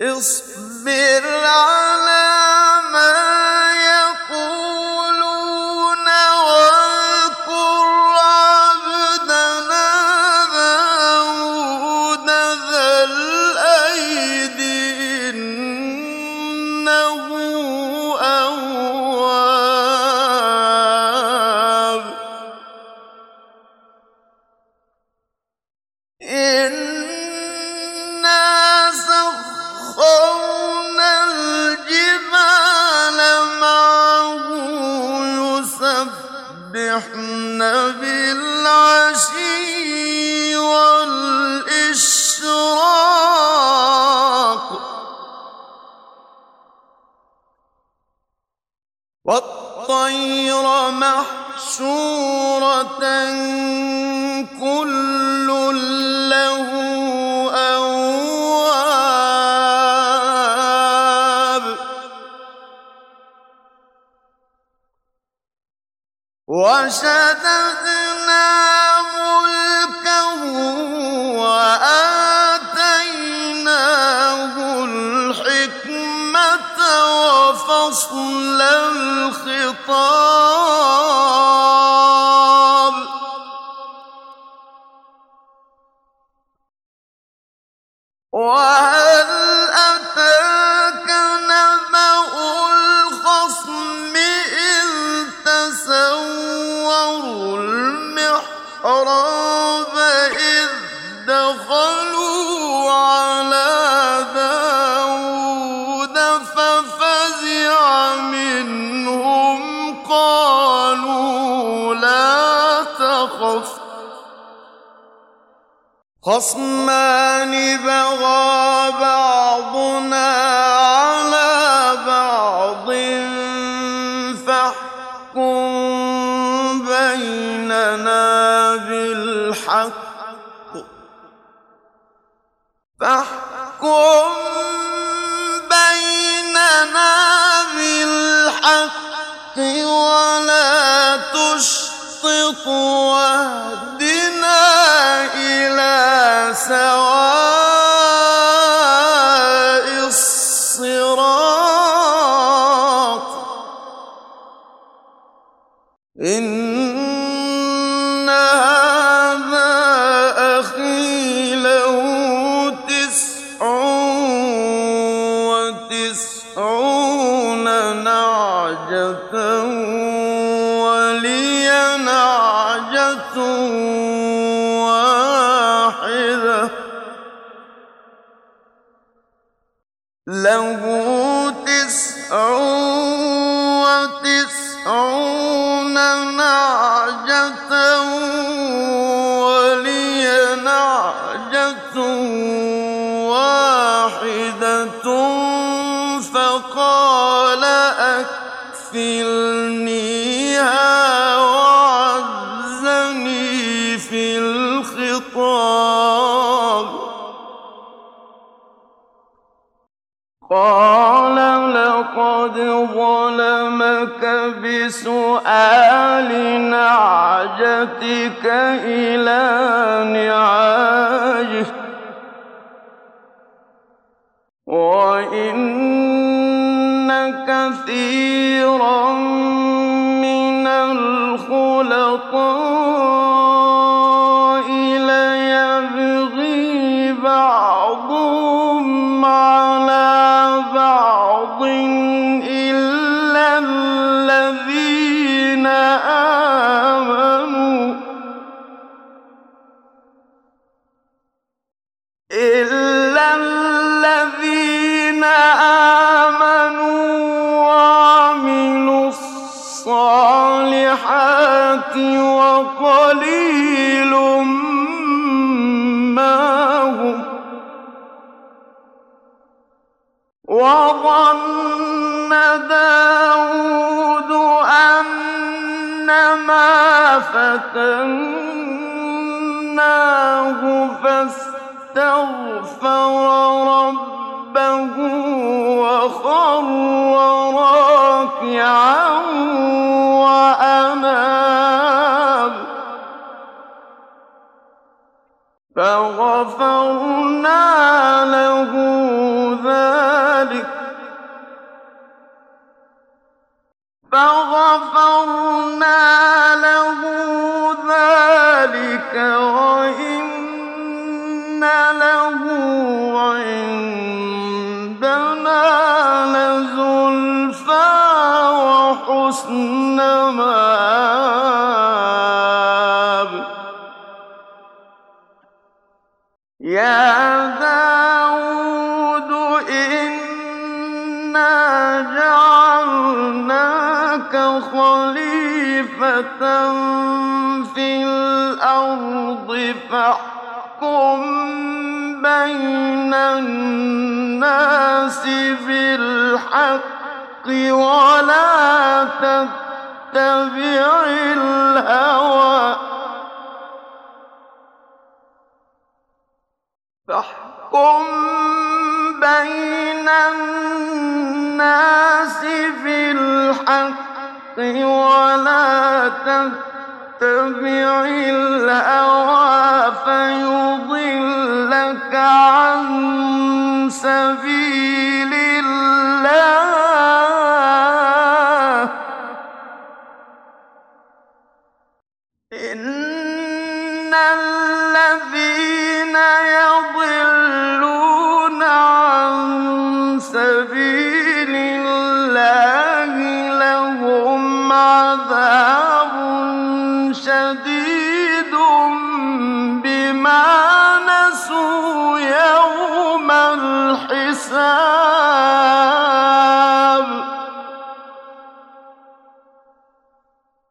اصبر على ما يقولون واذكر عبدنا داود ذا الأيد إنه أواب إنا سخرنا الجبال معه يسبحن بالعشي والإشراق والطير محشورة كل له أواب وشددنا ملكه وآتيناه الحكمة وفصل الخطاب وهل أتاك نبأ الخصم إذ تسوروا المحراب إذ دخلوا على داود ففزع منهم قالوا لا تخف خصمان بغى بعضنا على بعض فاحكم بيننا بالحق ولا تشطط واهدنا إلى سواء الصراط إن هذا أخي له 99 نعجة ولي نعجة واحدة له 99 نعجة ولي نعجة واحدة فقال أكفلنيها وعزني في الخطاب قال لقد ظلمك بسؤال نعجتك إلى نعاجه وإن كثيرا من الخلطاء ليبغي بعضهم على بعض إلا الذين آمنوا وعملوا الصالحات وقليل ما هم وظن داود أنما فتناه فاستغفر ربه وخر راكعا وأناب فغفرنا له ذلك خليفة في الأرض فاحكم بين الناس بالحق ولا تتبع الهوى فاحكم بين الناس بالحق ولا تتبع الهوى فيضلك عن سبيل الله إن الذين يضلون عن سبيل الله لهم عذاب شديد